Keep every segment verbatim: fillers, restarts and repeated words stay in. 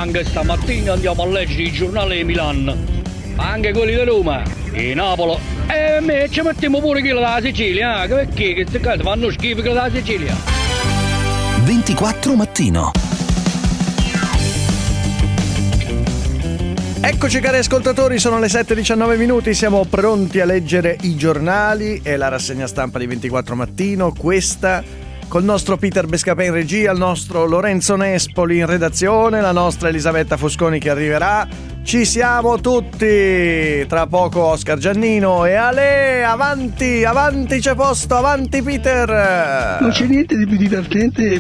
Anche stamattina andiamo a leggere i giornali di Milano, anche quelli di Roma e Napoli. E me ci mettiamo pure quello della Sicilia, eh? Perché queste cose fanno schifo quello della Sicilia. ventiquattro mattino. Eccoci cari ascoltatori, sono le sette e diciannove minuti, siamo pronti a leggere i giornali e la rassegna stampa di ventiquattro mattino, questa col nostro Peter Bescapè in regia, il nostro Lorenzo Nespoli in redazione, la nostra Elisabetta Fosconi che arriverà. Ci siamo tutti! Tra poco Oscar Giannino e Ale, avanti, avanti c'è posto, avanti Peter! Non c'è niente di più divertente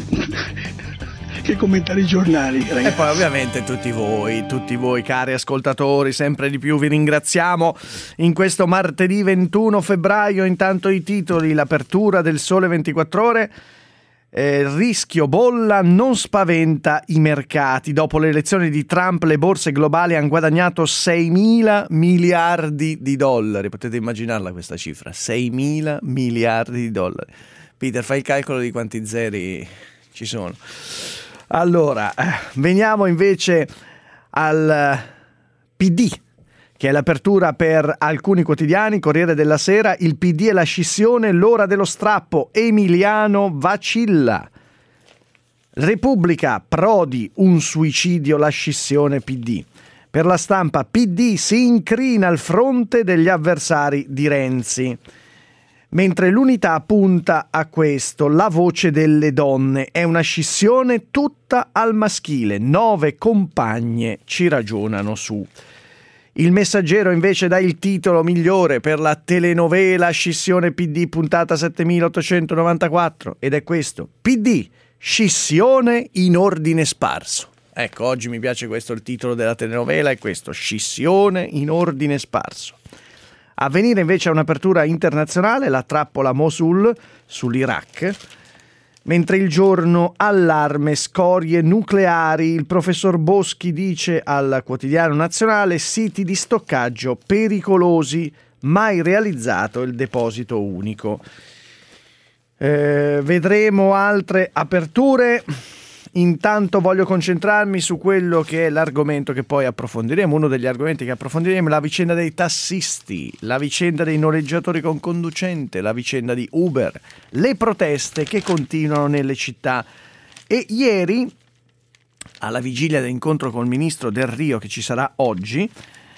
che commentare i giornali, ragazzi. E poi ovviamente tutti voi, tutti voi cari ascoltatori, sempre di più vi ringraziamo in questo martedì ventuno febbraio. Intanto i titoli, l'apertura del Sole ventiquattro Ore, eh, rischio bolla non spaventa i mercati. Dopo le elezioni di Trump le borse globali hanno guadagnato seimila miliardi di dollari. Potete immaginarla questa cifra, seimila miliardi di dollari. Peter, fai il calcolo di quanti zeri ci sono. Allora, veniamo invece al P D, che è l'apertura per alcuni quotidiani. Corriere della Sera, il P D e la scissione, l'ora dello strappo, Emiliano vacilla. Repubblica, Prodi, un suicidio, la scissione P D. Per la Stampa, P D si incrina al fronte degli avversari di Renzi. Mentre l'Unità punta a questo, la voce delle donne, è una scissione tutta al maschile, nove compagne ci ragionano su. Il Messaggero invece dà il titolo migliore per la telenovela Scissione P D puntata settemilaottocentonovantaquattro ed è questo: P D, scissione in ordine sparso. Ecco, oggi mi piace questo, il titolo della telenovela è questo, scissione in ordine sparso. Avvenire invece è un'apertura internazionale, la trappola Mosul sull'Iraq, mentre Il Giorno, allarme, scorie nucleari. Il professor Boschi dice al Quotidiano Nazionale, siti di stoccaggio pericolosi, mai realizzato il deposito unico. Eh, vedremo altre aperture. Intanto voglio concentrarmi su quello che è l'argomento che poi approfondiremo, uno degli argomenti che approfondiremo, la vicenda dei tassisti, la vicenda dei noleggiatori con conducente, la vicenda di Uber, le proteste che continuano nelle città. E ieri, alla vigilia dell'incontro col ministro Del Rio che ci sarà oggi,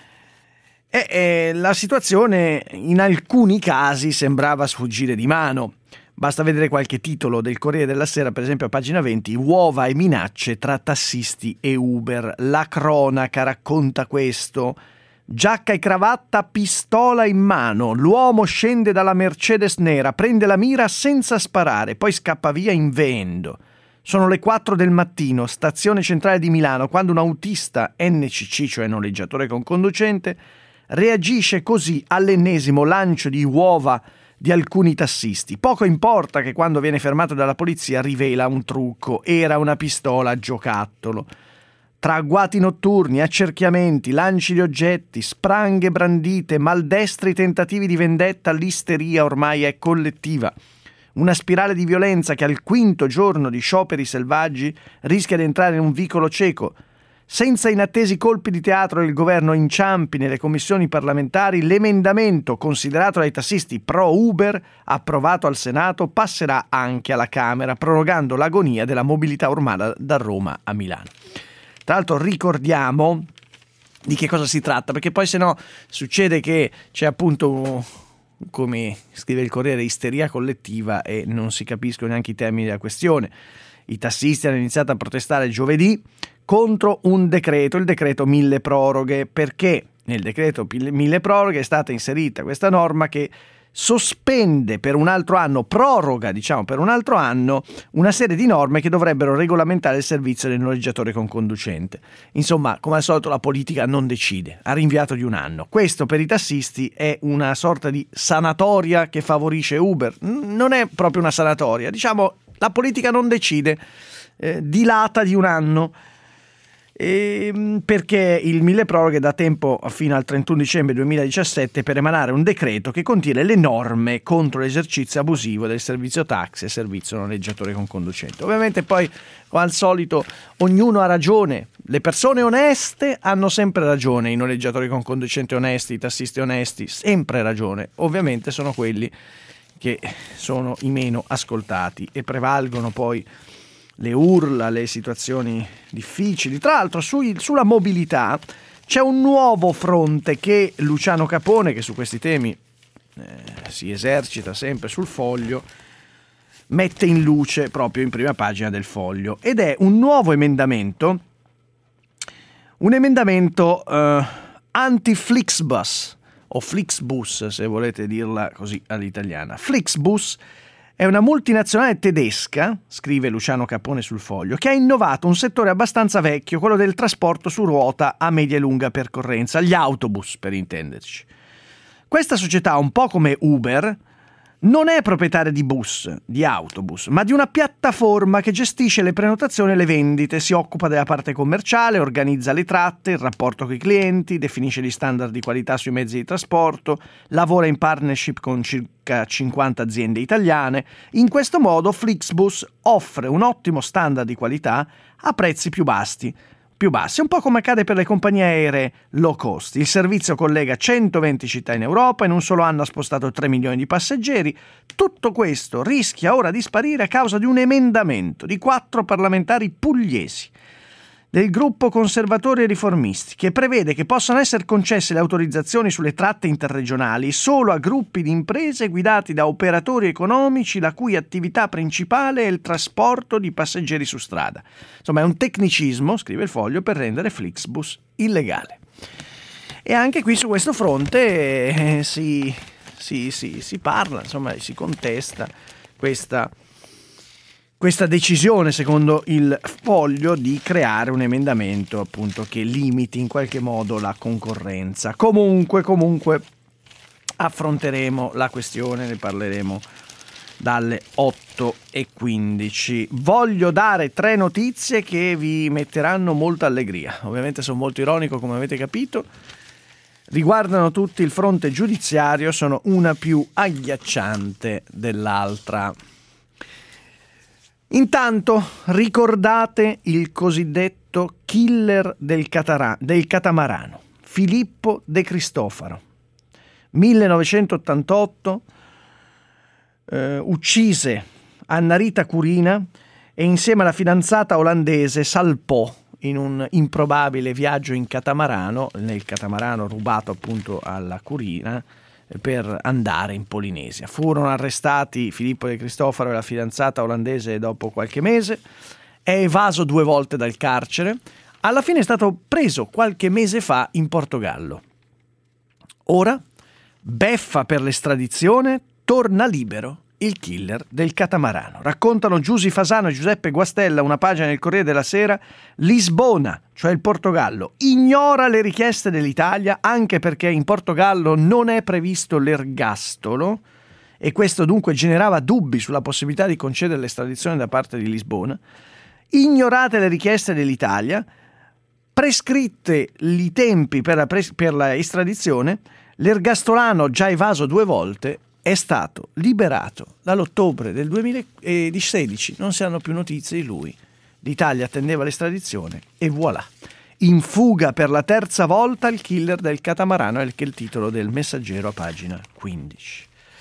e, e, la situazione in alcuni casi sembrava sfuggire di mano. Basta vedere qualche titolo del Corriere della Sera, per esempio a pagina venti, uova e minacce tra tassisti e Uber. La cronaca racconta questo. Giacca e cravatta, pistola in mano. L'uomo scende dalla Mercedes nera, prende la mira senza sparare, poi scappa via inveendo. Sono le quattro del mattino, stazione centrale di Milano, quando un autista N C C, cioè noleggiatore con conducente, reagisce così all'ennesimo lancio di uova di alcuni tassisti. Poco importa che quando viene fermato dalla polizia rivela un trucco, era una pistola a giocattolo. Tra agguati notturni, accerchiamenti, lanci di oggetti, spranghe brandite, maldestri tentativi di vendetta, l'isteria ormai è collettiva. Una spirale di violenza che al quinto giorno di scioperi selvaggi rischia di entrare in un vicolo cieco. Senza inattesi colpi di teatro il governo inciampi nelle commissioni parlamentari, l'emendamento considerato dai tassisti pro Uber, approvato al Senato, passerà anche alla Camera, prorogando l'agonia della mobilità urbana da Roma a Milano. Tra l'altro ricordiamo di che cosa si tratta, perché poi se no succede che c'è appunto, come scrive il Corriere, isteria collettiva e non si capiscono neanche i termini della questione. I tassisti hanno iniziato a protestare giovedì contro un decreto, il decreto mille proroghe, perché nel decreto mille proroghe è stata inserita questa norma che sospende per un altro anno, proroga diciamo per un altro anno, una serie di norme che dovrebbero regolamentare il servizio del noleggiatore con conducente. Insomma, come al solito la politica non decide, ha rinviato di un anno. Questo per i tassisti è una sorta di sanatoria che favorisce Uber. Non è proprio una sanatoria, diciamo la politica non decide, eh, dilata di un anno. E perché il milleproroghe dà tempo fino al trentuno dicembre duemiladiciassette per emanare un decreto che contiene le norme contro l'esercizio abusivo del servizio taxi e servizio noleggiatore con conducente. Ovviamente poi, come al solito, ognuno ha ragione. Le persone oneste hanno sempre ragione, i noleggiatori con conducente onesti, i tassisti onesti, sempre ragione. Ovviamente sono quelli che sono i meno ascoltati e prevalgono poi le urla, le situazioni difficili. Tra l'altro sui, sulla mobilità c'è un nuovo fronte che Luciano Capone, che su questi temi eh, si esercita sempre sul Foglio, mette in luce proprio in prima pagina del Foglio, ed è un nuovo emendamento, un emendamento eh, anti-Flixbus o Flixbus, se volete dirla così all'italiana. Flixbus è una multinazionale tedesca, scrive Luciano Capone sul Foglio, che ha innovato un settore abbastanza vecchio, quello del trasporto su ruota a media e lunga percorrenza, gli autobus per intenderci. Questa società, un po' come Uber, non è proprietaria di bus, di autobus, ma di una piattaforma che gestisce le prenotazioni e le vendite, si occupa della parte commerciale, organizza le tratte, il rapporto con i clienti, definisce gli standard di qualità sui mezzi di trasporto, lavora in partnership con circa cinquanta aziende italiane. In questo modo Flixbus offre un ottimo standard di qualità a prezzi più bassi, più bassi, un po' come accade per le compagnie aeree low cost. Il servizio collega centoventi città in Europa, in un solo anno ha spostato tre milioni di passeggeri. Tutto questo rischia ora di sparire a causa di un emendamento di quattro parlamentari pugliesi del gruppo Conservatori e Riformisti, che prevede che possano essere concesse le autorizzazioni sulle tratte interregionali solo a gruppi di imprese guidati da operatori economici la cui attività principale è il trasporto di passeggeri su strada. Insomma, è un tecnicismo, scrive il Foglio, per rendere Flixbus illegale. E anche qui su questo fronte eh, si, si, si, si parla, insomma, si contesta questa Questa decisione, secondo il Foglio, di creare un emendamento appunto che limiti in qualche modo la concorrenza. Comunque, comunque affronteremo la questione, ne parleremo dalle otto e quindici. Voglio dare tre notizie che vi metteranno molta allegria. Ovviamente sono molto ironico, come avete capito. Riguardano tutti il fronte giudiziario, sono una più agghiacciante dell'altra. Intanto ricordate il cosiddetto killer del, catara- del catamarano, Filippo De Cristofaro, millenovecentottantotto, eh, uccise Anna Rita Curina e insieme alla fidanzata olandese salpò in un improbabile viaggio in catamarano, nel catamarano rubato appunto alla Curina, per andare in Polinesia. Furono arrestati Filippo De Cristofaro e la fidanzata olandese dopo qualche mese. È evaso due volte dal carcere. Alla fine è stato preso qualche mese fa in Portogallo. Ora, beffa per l'estradizione, torna libero il killer del catamarano. Raccontano Giusy Fasano e Giuseppe Guastella, una pagina del Corriere della Sera. Lisbona, cioè il Portogallo, ignora le richieste dell'Italia anche perché in Portogallo non è previsto l'ergastolo e questo dunque generava dubbi sulla possibilità di concedere l'estradizione da parte di Lisbona. Ignorate le richieste dell'Italia, prescritte i tempi per la, pres- per la estradizione, l'ergastolano, già evaso due volte, è stato liberato dall'ottobre del duemilasedici, non si hanno più notizie di lui. L'Italia attendeva l'estradizione e voilà. In fuga per la terza volta il killer del catamarano, è anche il titolo del Messaggero a pagina quindici.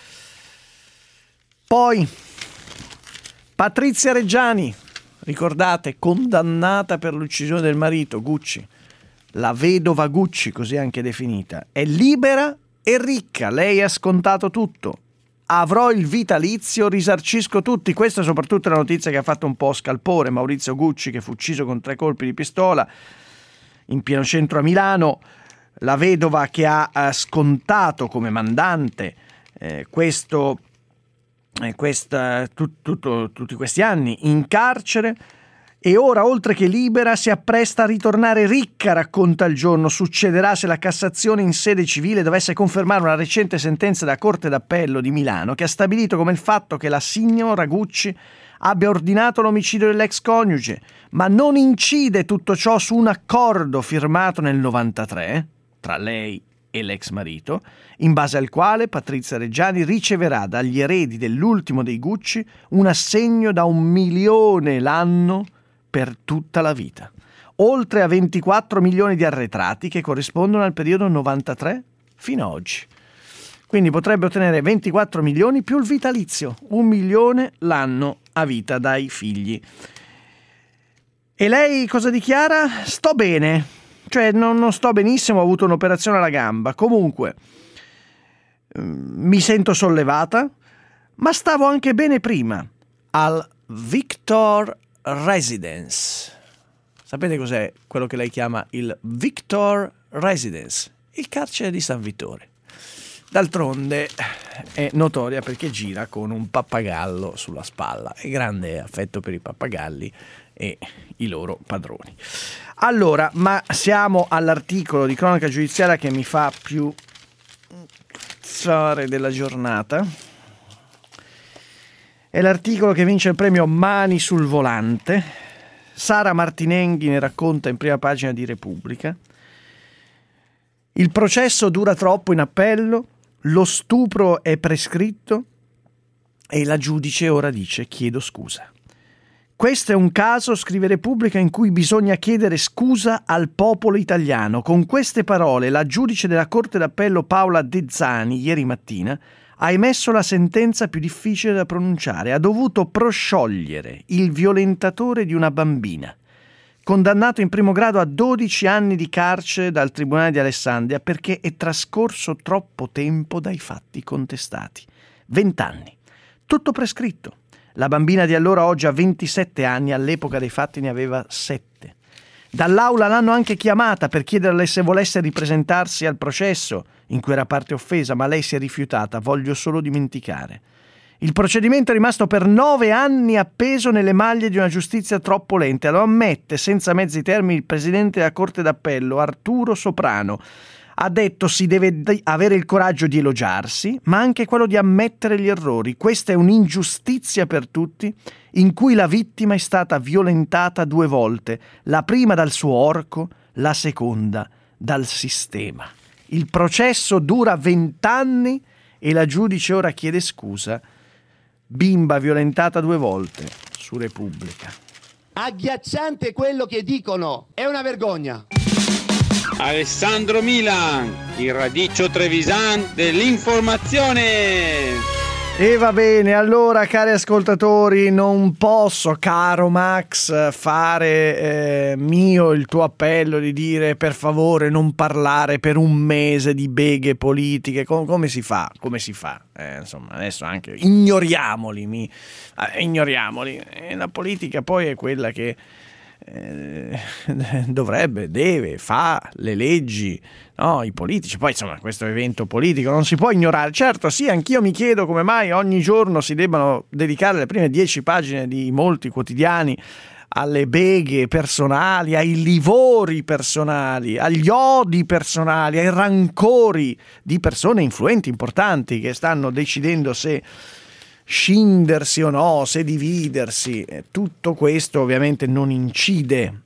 Poi Patrizia Reggiani, ricordate, condannata per l'uccisione del marito Gucci, la vedova Gucci, così anche definita, è libera e ricca, lei ha scontato tutto. Avrò il vitalizio, risarcisco tutti. Questa è soprattutto la notizia che ha fatto un po' scalpore. Maurizio Gucci, che fu ucciso con tre colpi di pistola in pieno centro a Milano. La vedova che ha eh, scontato come mandante eh, questo, eh, questa, tut, tutto, tutti questi anni in carcere. E ora, oltre che libera, si appresta a ritornare ricca, racconta Il Giorno. Succederà se la Cassazione in sede civile dovesse confermare una recente sentenza della Corte d'Appello di Milano che ha stabilito come il fatto che la signora Gucci abbia ordinato l'omicidio dell'ex coniuge, ma non incide tutto ciò su un accordo firmato nel novantatré tra lei e l'ex marito, in base al quale Patrizia Reggiani riceverà dagli eredi dell'ultimo dei Gucci un assegno da un milione l'anno per tutta la vita, oltre a ventiquattro milioni di arretrati che corrispondono al periodo novantatré fino ad oggi. Quindi potrebbe ottenere ventiquattro milioni più il vitalizio, un milione l'anno a vita dai figli. E lei cosa dichiara? Sto bene, cioè non, non sto benissimo, ho avuto un'operazione alla gamba. Comunque, mi sento sollevata, ma stavo anche bene prima, al Victor Residence. Sapete cos'è quello che lei chiama il Victor Residence? Il carcere di San Vittore. D'altronde è notoria perché gira con un pappagallo sulla spalla. È grande affetto per i pappagalli e i loro padroni. Allora, ma siamo all'articolo di cronaca giudiziaria che mi fa più cazzare della giornata. È l'articolo che vince il premio Mani sul volante. Sara Martinenghi ne racconta in prima pagina di Repubblica. Il processo dura troppo in appello, lo stupro è prescritto e la giudice ora dice chiedo scusa. Questo è un caso, scrive Repubblica, in cui bisogna chiedere scusa al popolo italiano. Con queste parole la giudice della Corte d'Appello Paola De Zani ieri mattina ha emesso la sentenza più difficile da pronunciare. Ha dovuto prosciogliere il violentatore di una bambina, condannato in primo grado a dodici anni di carcere dal Tribunale di Alessandria perché è trascorso troppo tempo dai fatti contestati. Vent'anni. Tutto prescritto. La bambina di allora oggi ha ventisette anni, all'epoca dei fatti ne aveva sette. Dall'aula l'hanno anche chiamata per chiederle se volesse ripresentarsi al processo in cui era parte offesa, ma lei si è rifiutata. Voglio solo dimenticare. Il procedimento è rimasto per nove anni appeso nelle maglie di una giustizia troppo lenta. Lo ammette senza mezzi termini il presidente della Corte d'Appello, Arturo Soprano. Ha detto si deve avere il coraggio di elogiarsi, ma anche quello di ammettere gli errori. Questa è un'ingiustizia per tutti, in cui la vittima è stata violentata due volte, la prima dal suo orco, la seconda dal sistema. Il processo dura vent'anni e la giudice ora chiede scusa. Bimba violentata due volte, su Repubblica. Agghiacciante quello che dicono, è una vergogna. Alessandro Milan, il radicchio trevisan dell'informazione. E va bene, allora cari ascoltatori, non posso, caro Max, fare eh, mio il tuo appello di dire per favore non parlare per un mese di beghe politiche. Com- come si fa? Come si fa? Eh, insomma, adesso anche ignoriamoli, mi, eh, ignoriamoli. E la politica poi è quella che Eh, dovrebbe, deve, fa le leggi, no? I politici, poi insomma questo evento politico non si può ignorare. Certo, sì, anch'io mi chiedo come mai ogni giorno si debbano dedicare le prime dieci pagine di molti quotidiani alle beghe personali, ai livori personali, agli odi personali, ai rancori di persone influenti, importanti, che stanno decidendo se scindersi o no, se dividersi. Tutto questo ovviamente non incide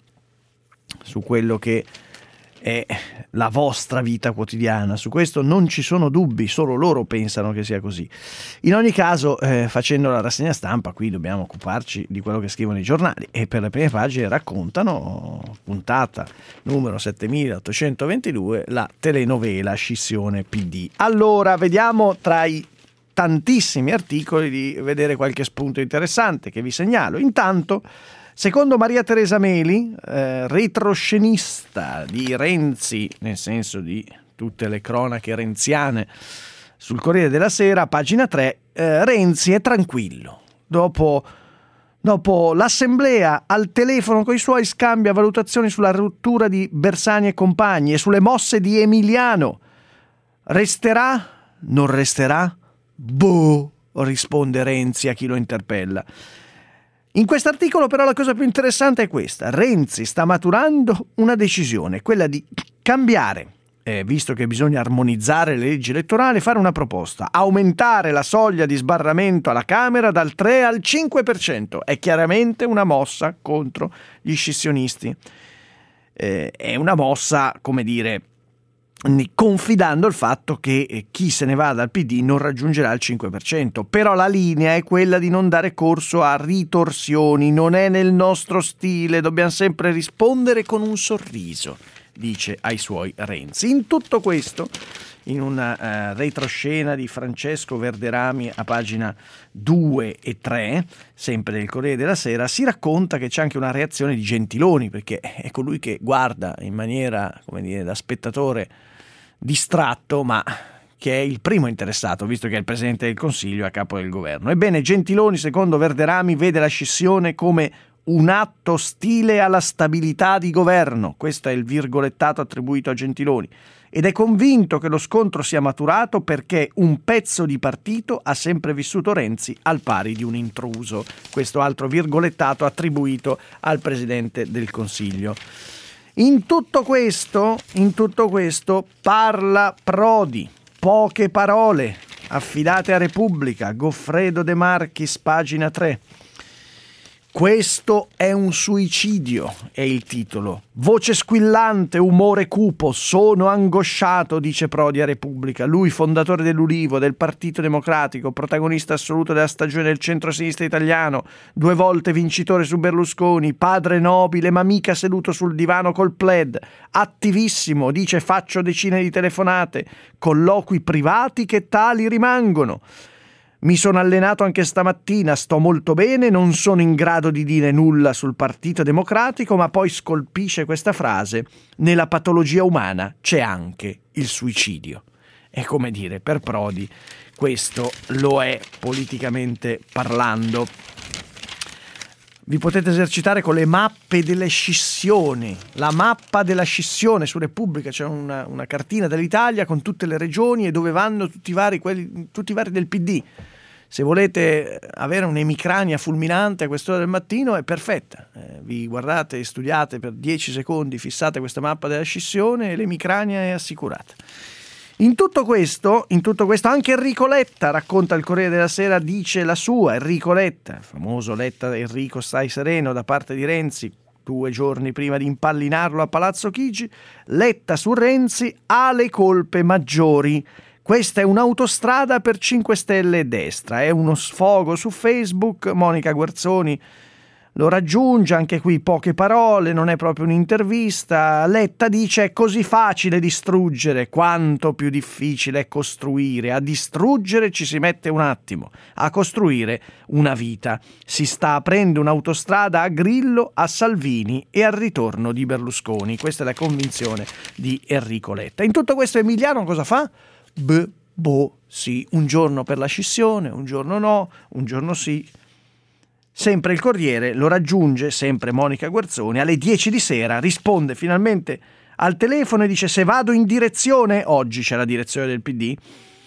su quello che è la vostra vita quotidiana, su questo non ci sono dubbi, solo loro pensano che sia così. In ogni caso, eh, facendo la rassegna stampa qui dobbiamo occuparci di quello che scrivono i giornali e per le prime pagine raccontano, puntata numero settemilottocentoventidue, la telenovela Scissione P D. Allora vediamo tra i tantissimi articoli di vedere qualche spunto interessante che vi segnalo. Intanto, secondo Maria Teresa Meli, eh, retroscenista di Renzi, nel senso di tutte le cronache renziane sul Corriere della Sera, pagina tre, eh, Renzi è tranquillo. Dopo, dopo l'assemblea al telefono con i suoi scambia valutazioni sulla rottura di Bersani e compagni e sulle mosse di Emiliano. Resterà? Non resterà? Boh, risponde Renzi a chi lo interpella. In quest'articolo però la cosa più interessante è questa. Renzi sta maturando una decisione, quella di cambiare eh, visto che bisogna armonizzare le leggi elettorali, fare una proposta: aumentare la soglia di sbarramento alla Camera dal tre al cinque per cento. È chiaramente una mossa contro gli scissionisti. Eh, è una mossa, come dire, confidando il fatto che chi se ne va dal P D non raggiungerà il cinque per cento. Però la linea è quella di non dare corso a ritorsioni, non è nel nostro stile, dobbiamo sempre rispondere con un sorriso, dice ai suoi Renzi. In tutto questo, in una uh, retroscena di Francesco Verderami a pagina due e tre, sempre del Corriere della Sera, si racconta che c'è anche una reazione di Gentiloni, perché è colui che guarda in maniera, come dire, da spettatore distratto, ma che è il primo interessato, visto che è il Presidente del Consiglio a capo del governo. Ebbene, Gentiloni, secondo Verderami, vede la scissione come un atto ostile alla stabilità di governo. Questo è il virgolettato attribuito a Gentiloni. Ed è convinto che lo scontro sia maturato perché un pezzo di partito ha sempre vissuto Renzi al pari di un intruso. Questo altro virgolettato attribuito al Presidente del Consiglio. In tutto questo, in tutto questo parla Prodi. Poche parole affidate a Repubblica. Goffredo De Marchis, pagina tre. Questo è un suicidio, è il titolo. Voce squillante, umore cupo, sono angosciato, dice Prodi a Repubblica. Lui, fondatore dell'Ulivo, del Partito Democratico, protagonista assoluto della stagione del centro-sinistra italiano, due volte vincitore su Berlusconi, padre nobile ma mica seduto sul divano col pled, attivissimo, dice faccio decine di telefonate, colloqui privati che tali rimangono. Mi sono allenato anche stamattina, sto molto bene, non sono in grado di dire nulla sul Partito Democratico, ma poi scolpisce questa frase: nella patologia umana c'è anche il suicidio. È come dire, per Prodi questo lo è politicamente parlando. Vi potete esercitare con le mappe delle scissioni. La mappa della scissione su Repubblica, c'è una, una cartina dell'Italia con tutte le regioni e dove vanno tutti i vari, quelli, tutti i vari del P D. Se volete avere un'emicrania fulminante a quest'ora del mattino è perfetta. Eh, vi guardate e studiate per dieci secondi, fissate questa mappa della scissione e l'emicrania è assicurata. In tutto questo, in tutto questo anche Enrico Letta, racconta il Corriere della Sera, dice la sua. Enrico Letta, il famoso Letta Enrico stai sereno da parte di Renzi, due giorni prima di impallinarlo a Palazzo Chigi. Letta su Renzi ha le colpe maggiori. Questa è un'autostrada per cinque Stelle e destra, è uno sfogo su Facebook. Monica Guerzoni lo raggiunge, anche qui poche parole, non è proprio un'intervista. Letta dice: è così facile distruggere, quanto più difficile è costruire. A distruggere ci si mette un attimo, a costruire una vita. Si sta aprendo un'autostrada a Grillo, a Salvini e al ritorno di Berlusconi. Questa è la convinzione di Enrico Letta. In tutto questo Emiliano cosa fa? Beh, boh, sì, un giorno per la scissione, un giorno no, un giorno sì. Sempre il Corriere lo raggiunge, sempre Monica Guerzoni, alle dieci di sera, risponde finalmente al telefono e dice: se vado in direzione, oggi c'è la direzione del P D,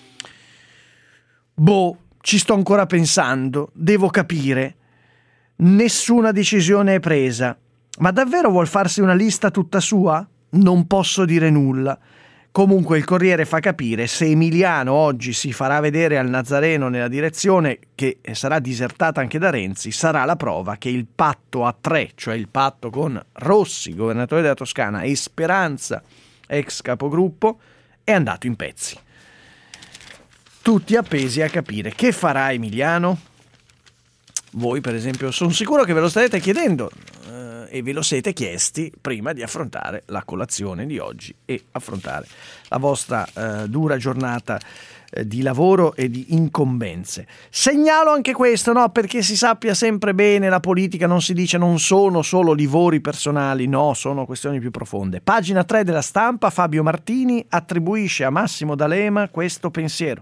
boh, ci sto ancora pensando, devo capire, nessuna decisione è presa. Ma davvero vuol farsi una lista tutta sua? Non posso dire nulla. Comunque il Corriere fa capire: se Emiliano oggi si farà vedere al Nazareno nella direzione che sarà disertata anche da Renzi, sarà la prova che il patto a tre, cioè il patto con Rossi, governatore della Toscana, e Speranza, ex capogruppo, è andato in pezzi. Tutti appesi a capire che farà Emiliano. Voi, per esempio, sono sicuro che ve lo starete chiedendo eh, e ve lo siete chiesti prima di affrontare la colazione di oggi e affrontare la vostra eh, dura giornata eh, di lavoro e di incombenze. Segnalo anche questo, no? Perché si sappia sempre bene, la politica non si dice non sono solo livori personali, no, sono questioni più profonde. Pagina tre della Stampa, Fabio Martini attribuisce a Massimo D'Alema questo pensiero.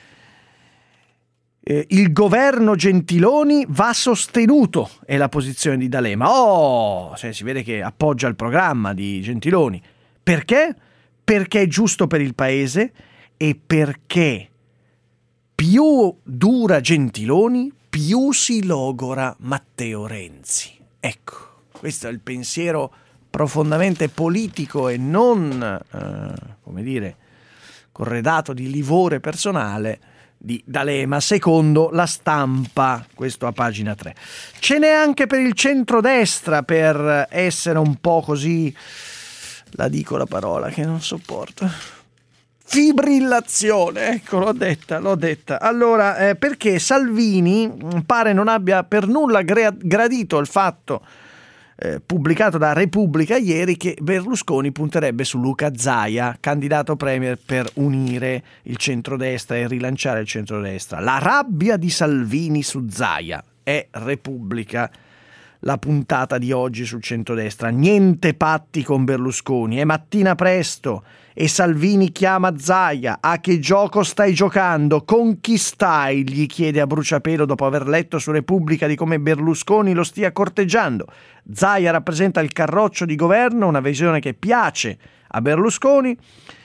Il governo Gentiloni va sostenuto, è la posizione di D'Alema. Oh, cioè si vede che appoggia il programma di Gentiloni. Perché? Perché è giusto per il paese e perché più dura Gentiloni, più si logora Matteo Renzi. Ecco, questo è il pensiero profondamente politico e non, eh, come dire, corredato di livore personale di D'Alema, secondo La Stampa, questo a pagina tre. Ce n'è anche per il centrodestra, per essere un po' così, la dico la parola che non sopporto, fibrillazione, ecco, l'ho detta, l'ho detta. Allora, eh, perché Salvini pare non abbia per nulla gra- gradito il fatto Eh, pubblicato da Repubblica ieri, che Berlusconi punterebbe su Luca Zaia, candidato premier per unire il centrodestra e rilanciare il centrodestra. La rabbia di Salvini su Zaia, è Repubblica la puntata di oggi sul centrodestra. Niente patti con Berlusconi, è mattina presto e Salvini chiama Zaia. A che gioco stai giocando? Con chi stai? Gli chiede a bruciapelo dopo aver letto su Repubblica di come Berlusconi lo stia corteggiando. Zaia rappresenta il carroccio di governo, una visione che piace a Berlusconi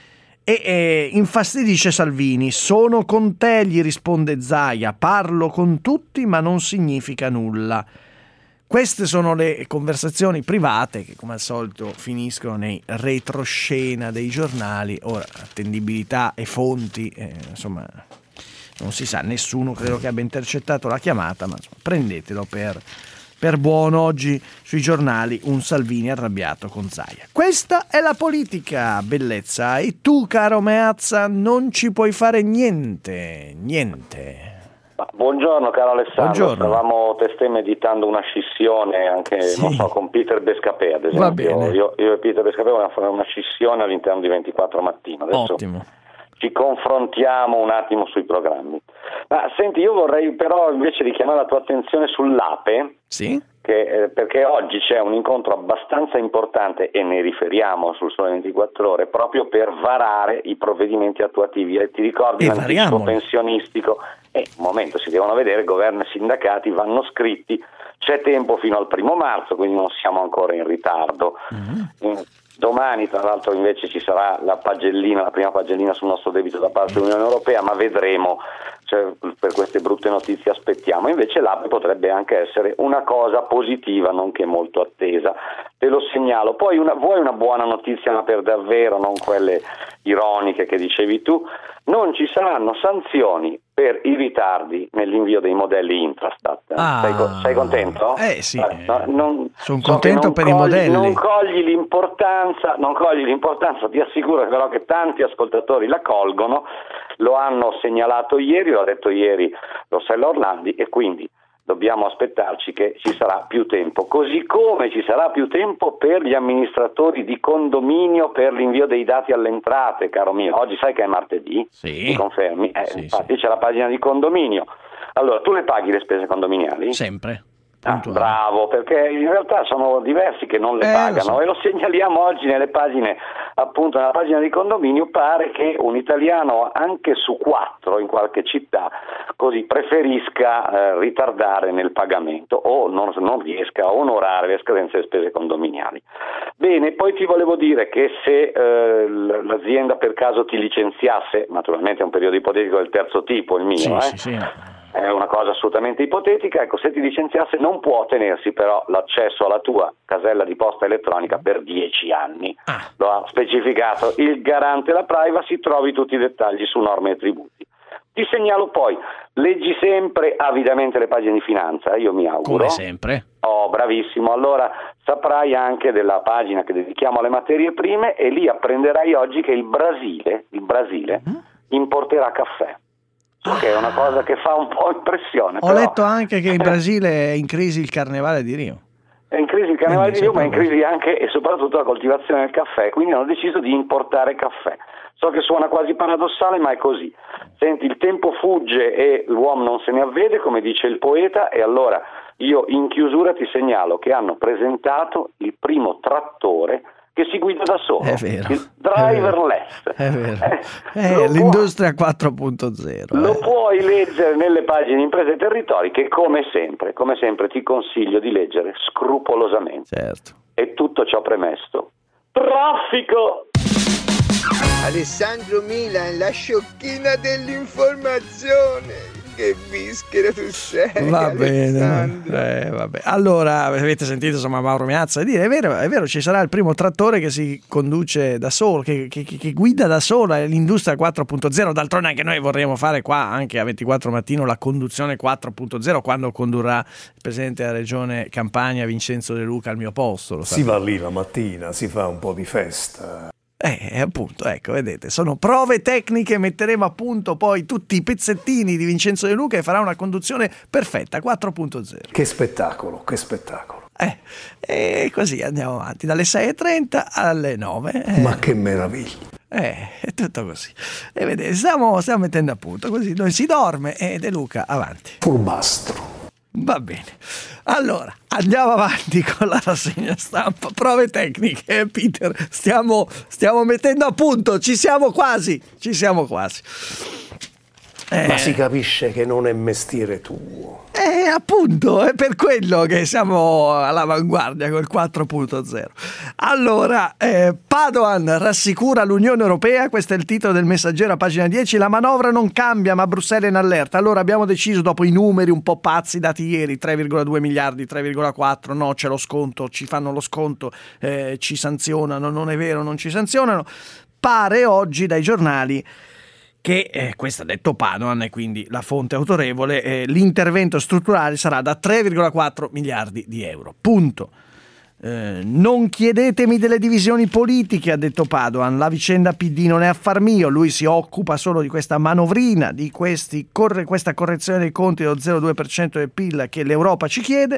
e eh, infastidisce Salvini. Sono con te, gli risponde Zaia, parlo con tutti ma non significa nulla. Queste sono le conversazioni private che, come al solito, finiscono nei retroscena dei giornali. Ora, attendibilità e fonti, eh, insomma, non si sa, nessuno credo che abbia intercettato la chiamata, ma insomma, prendetelo per, per buono. Oggi sui giornali un Salvini arrabbiato con Zaia. Questa è la politica, bellezza, e tu, caro Meazza, non ci puoi fare niente, niente. Buongiorno caro Alessandro, Buongiorno. Stavamo testé meditando una scissione anche, sì. non so, con Peter Bescapè ad esempio. Va bene. Io, io e Peter Bescapè vogliamo fare una scissione all'interno di ventiquattro Mattino. Adesso Ottimo. ci confrontiamo un attimo sui programmi. Ma senti, io vorrei però invece richiamare la tua attenzione sull'Ape. Sì? Che, eh, perché oggi c'è un incontro abbastanza importante e ne riferiamo sul Sole ventiquattro Ore proprio per varare i provvedimenti attuativi. E ti ricordi l'anticipo pensionistico? E un momento, si devono vedere, governo e sindacati vanno scritti, c'è tempo fino al primo marzo, quindi non siamo ancora in ritardo. Mm-hmm. Domani tra l'altro invece ci sarà la pagellina, la prima pagellina sul nostro debito da parte dell'Unione Europea, ma vedremo, cioè, per queste brutte notizie aspettiamo. Invece l'A P E potrebbe anche essere una cosa positiva, nonché molto attesa, te lo segnalo. Poi una, vuoi una buona notizia, ma per davvero, non quelle ironiche che dicevi tu, non ci saranno sanzioni per i ritardi nell'invio dei modelli Intrastat. Ah, sei, sei contento? Eh sì, no, non, sono so contento non per cogli, i modelli. Non cogli l'importanza, non cogli l'importanza, ti assicuro però che tanti ascoltatori la colgono, lo hanno segnalato ieri, l'ha detto ieri Rossella Orlandi, e quindi dobbiamo aspettarci che ci sarà più tempo, così come ci sarà più tempo per gli amministratori di condominio per l'invio dei dati alle entrate, caro mio. Oggi sai che è martedì? Sì. Mi confermi? Eh, sì, infatti sì. C'è la pagina di condominio. Allora, tu le paghi le spese condominiali? Sempre. Ah, bravo, perché in realtà sono diversi che non le eh, pagano, lo so. E lo segnaliamo oggi nelle pagine, appunto nella pagina di condominio. Pare che un italiano anche su quattro in qualche città così preferisca eh, ritardare nel pagamento o non, non riesca a onorare le scadenze delle spese condominiali. Bene, poi ti volevo dire che se eh, l'azienda per caso ti licenziasse, naturalmente è un periodo ipotetico del terzo tipo il mio, sì, eh? sì, sì. È una cosa assolutamente ipotetica, ecco, se ti licenziasse non può tenersi però l'accesso alla tua casella di posta elettronica per dieci anni. Ah. Lo ha specificato il garante della privacy, trovi tutti i dettagli su norme e tributi. Ti segnalo poi, leggi sempre avidamente le pagine di finanza, io mi auguro. Come sempre. Oh, bravissimo, allora saprai anche della pagina che dedichiamo alle materie prime e lì apprenderai oggi che il Brasile, il Brasile mm-hmm. importerà caffè. So che è una cosa che fa un po' impressione. Ho però... letto anche che in Brasile è in crisi il carnevale di Rio. È in crisi il carnevale di Rio, ma è in crisi anche e soprattutto la coltivazione del caffè, quindi hanno deciso di importare caffè. So che suona quasi paradossale, ma è così. Senti, il tempo fugge e l'uomo non se ne avvede, come dice il poeta, e allora io in chiusura ti segnalo che hanno presentato il primo trattore che si guida da solo, è vero, il driverless. È vero, è vero. Eh, eh, l'industria quattro punto zero. Lo eh. puoi leggere nelle pagine Imprese e Territori, che come sempre, come sempre ti consiglio di leggere scrupolosamente. Certo. E tutto ciò premesso, traffico! Alessandro Milan, la sciocchina dell'informazione. Che bischero tu sei. Va bene, eh, vabbè. Allora, avete sentito insomma Mauro Meazza dire, è vero, è vero, ci sarà il primo trattore che si conduce da solo, che, che, che guida da sola, l'industria quattro punto zero. D'altronde anche noi vorremmo fare qua, anche a ventiquattro mattino, la conduzione quattro punto zero quando condurrà il presidente della regione Campania Vincenzo De Luca al mio posto. Lo si va lì la mattina, si fa un po' di festa. Eh, appunto, ecco, vedete, sono prove tecniche, metteremo a punto poi tutti i pezzettini di Vincenzo De Luca e farà una conduzione perfetta, quattro punto zero. Che spettacolo, che spettacolo. Eh, e così andiamo avanti, dalle sei e trenta alle nove. Eh. Ma che meraviglia. Eh, è tutto così. E vedete, stiamo, stiamo mettendo a punto, così noi si dorme e De Luca avanti. Furbastro. Va bene. Allora, andiamo avanti con la rassegna stampa. Prove tecniche, Peter. Stiamo, stiamo mettendo a punto. Ci siamo quasi. Ci siamo quasi. Eh, Ma si capisce che non è mestiere tuo. Eh, appunto, è per quello che siamo all'avanguardia col quattro punto zero. Allora, eh, Padoan rassicura l'Unione Europea, questo è il titolo del Messaggero a pagina dieci, la manovra non cambia ma Bruxelles è in allerta. Allora abbiamo deciso, dopo i numeri un po' pazzi dati ieri, tre virgola due miliardi, tre virgola quattro, no c'è lo sconto, ci fanno lo sconto, eh, ci sanzionano, non è vero, non ci sanzionano. Pare oggi dai giornali che, eh, questo ha detto Padoan e quindi la fonte autorevole, eh, l'intervento strutturale sarà da tre virgola quattro miliardi di euro. Punto. Eh, non chiedetemi delle divisioni politiche, ha detto Padoan, la vicenda P D non è affar mio, lui si occupa solo di questa manovrina, di questi, corre, questa correzione dei conti dello zero virgola due per cento del P I L che l'Europa ci chiede.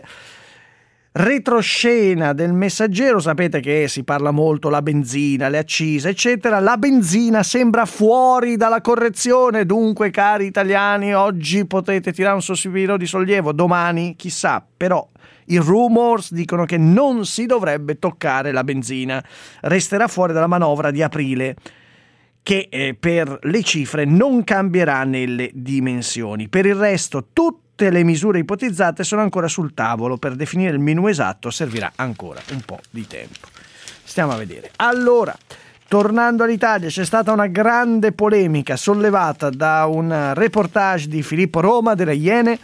Retroscena del Messaggero, sapete che si parla molto la benzina, le accise eccetera, la benzina sembra fuori dalla correzione, dunque cari italiani oggi potete tirare un sospiro di sollievo, domani chissà, però i rumors dicono che non si dovrebbe toccare la benzina, resterà fuori dalla manovra di aprile che eh, per le cifre non cambierà nelle dimensioni, per il resto tutto Tutte le misure ipotizzate sono ancora sul tavolo, per definire il menù esatto servirà ancora un po' di tempo. Stiamo a vedere. Allora, tornando all'Italia, c'è stata una grande polemica sollevata da un reportage di Filippo Roma delle Iene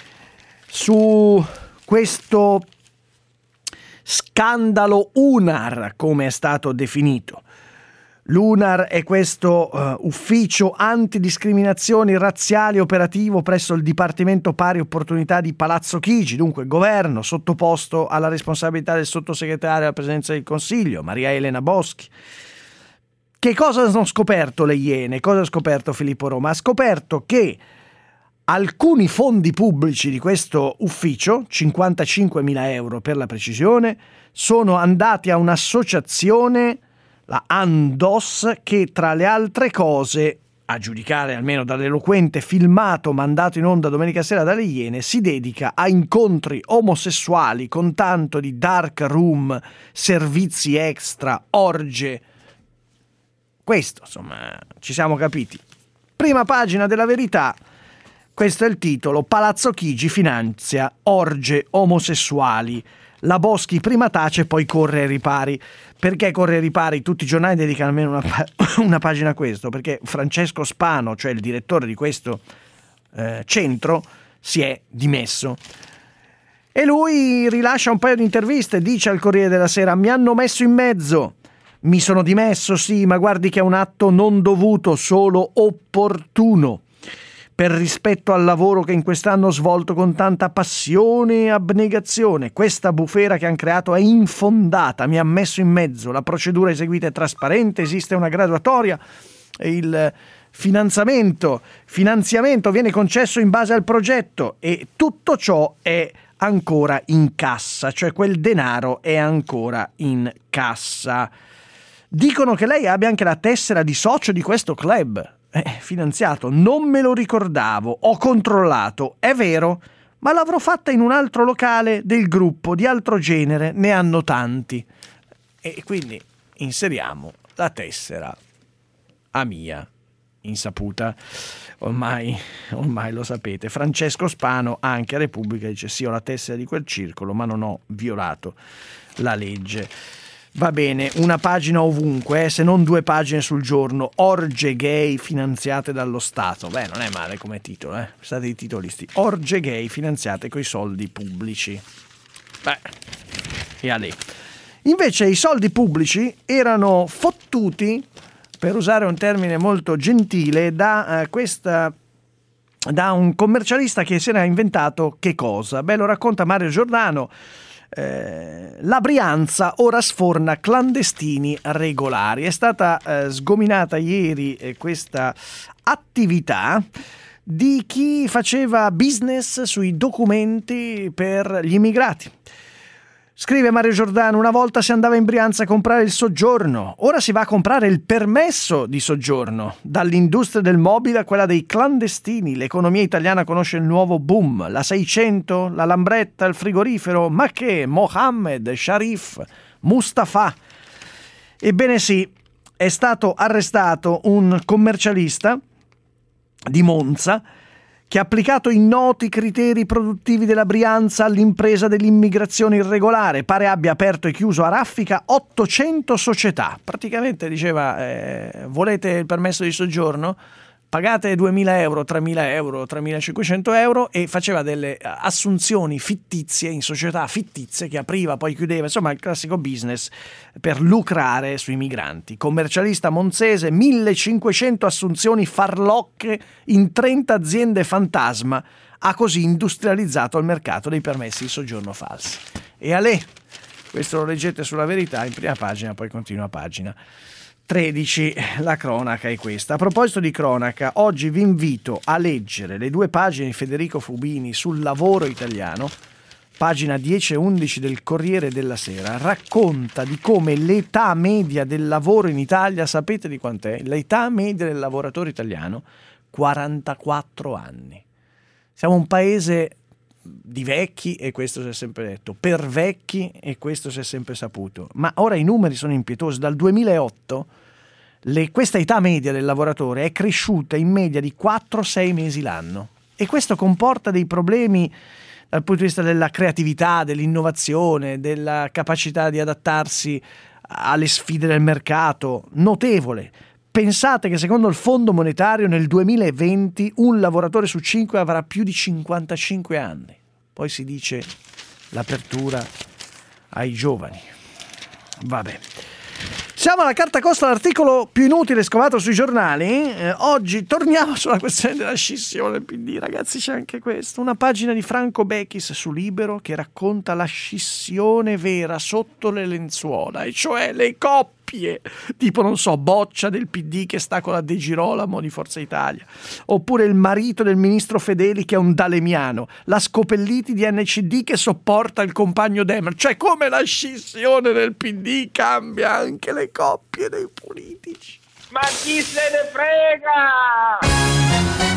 su questo scandalo UNAR, come è stato definito. L'UNAR è questo uh, ufficio antidiscriminazioni razziali operativo presso il Dipartimento Pari Opportunità di Palazzo Chigi, dunque governo sottoposto alla responsabilità del sottosegretario alla Presidenza del Consiglio, Maria Elena Boschi. Che cosa hanno scoperto le Iene? Cosa ha scoperto Filippo Roma? Ha scoperto che alcuni fondi pubblici di questo ufficio, cinquantacinquemila euro per la precisione, sono andati a un'associazione, la Andos, che tra le altre cose, a giudicare almeno dall'eloquente filmato mandato in onda domenica sera dalle Iene, si dedica a incontri omosessuali con tanto di dark room, servizi extra, orge. Questo, insomma, ci siamo capiti. Prima pagina della Verità, questo è il titolo: Palazzo Chigi finanzia orge omosessuali. La Boschi prima tace, poi corre ai ripari. Perché corre ai ripari? Tutti i giornali dedicano almeno una, una pagina a questo, perché Francesco Spano, cioè il direttore di questo eh, centro, si è dimesso. E lui rilascia un paio di interviste, dice al Corriere della Sera: mi hanno messo in mezzo, mi sono dimesso, sì, ma guardi che è un atto non dovuto, solo opportuno. Per rispetto al lavoro che in quest'anno ho svolto con tanta passione e abnegazione. Questa bufera che hanno creato è infondata, mi ha messo in mezzo, la procedura eseguita è trasparente, esiste una graduatoria, il finanziamento, finanziamento viene concesso in base al progetto e tutto ciò è ancora in cassa, cioè quel denaro è ancora in cassa. Dicono che lei abbia anche la tessera di socio di questo club. Eh, finanziato, non me lo ricordavo, ho controllato, è vero, ma l'avrò fatta in un altro locale del gruppo, di altro genere, ne hanno tanti. E quindi inseriamo la tessera a mia insaputa, ormai, ormai lo sapete. Francesco Spano, anche a Repubblica, dice sì, ho la tessera di quel circolo, ma non ho violato la legge. Va bene, una pagina ovunque, eh, se non due pagine sul giorno. Orge gay finanziate dallo Stato. Beh, non è male come titolo, eh. State i titolisti. Orge gay finanziate coi soldi pubblici. Beh, e a lì. Invece i soldi pubblici erano fottuti, per usare un termine molto gentile, da uh, questa da un commercialista che si era inventato che cosa? Beh, lo racconta Mario Giordano. Eh, la Brianza ora sforna clandestini regolari. È stata eh, sgominata ieri eh, questa attività di chi faceva business sui documenti per gli immigrati. Scrive Mario Giordano: una volta si andava in Brianza a comprare il soggiorno, ora si va a comprare il permesso di soggiorno. Dall'industria del mobile a quella dei clandestini, l'economia italiana conosce il nuovo boom. La seicento, la Lambretta, il frigorifero, ma che Mohammed, Sharif, Mustafa. Ebbene sì, è stato arrestato un commercialista di Monza che ha applicato i noti criteri produttivi della Brianza all'impresa dell'immigrazione irregolare. Pare abbia aperto e chiuso a raffica ottocento società. Praticamente diceva, eh, volete il permesso di soggiorno? Pagate duemila euro, tremila euro, tremilacinquecento euro, e faceva delle assunzioni fittizie in società fittizie che apriva, poi chiudeva, insomma il classico business per lucrare sui migranti. Commercialista monzese, millecinquecento assunzioni farlocche in trenta aziende fantasma, ha così industrializzato il mercato dei permessi di soggiorno falsi. E a lei, questo lo leggete sulla Verità in prima pagina, poi continua pagina tredici, la cronaca è questa. A proposito di cronaca, oggi vi invito a leggere le due pagine di Federico Fubini sul lavoro italiano. Pagina dieci e undici del Corriere della Sera racconta di come l'età media del lavoro in Italia, sapete di quant'è? L'età media del lavoratore italiano, quarantaquattro anni. Siamo un paese di vecchi, e questo si è sempre detto, per vecchi, e questo si è sempre saputo. Ma ora i numeri sono impietosi. Dal duemilaotto le, questa età media del lavoratore è cresciuta in media di quattro sei mesi l'anno, e questo comporta dei problemi dal punto di vista della creatività, dell'innovazione, della capacità di adattarsi alle sfide del mercato, notevole. Pensate che secondo il Fondo Monetario nel duemilaventi un lavoratore su cinque avrà più di cinquantacinque anni. Poi si dice l'apertura ai giovani. Vabbè. Siamo alla carta costa, l'articolo più inutile scovato sui giornali. Eh, oggi torniamo sulla questione della scissione del P D. Ragazzi, c'è anche questo. Una pagina di Franco Bechis su Libero che racconta la scissione vera sotto le lenzuola, e cioè le coppie, tipo, non so, Boccia del P D che sta con la De Girolamo di Forza Italia, oppure il marito del ministro Fedeli che è un dalemiano, la Scopelliti di N C D che sopporta il compagno Demer. Cioè, come la scissione del P D cambia anche le coppie dei politici. Ma chi se ne frega?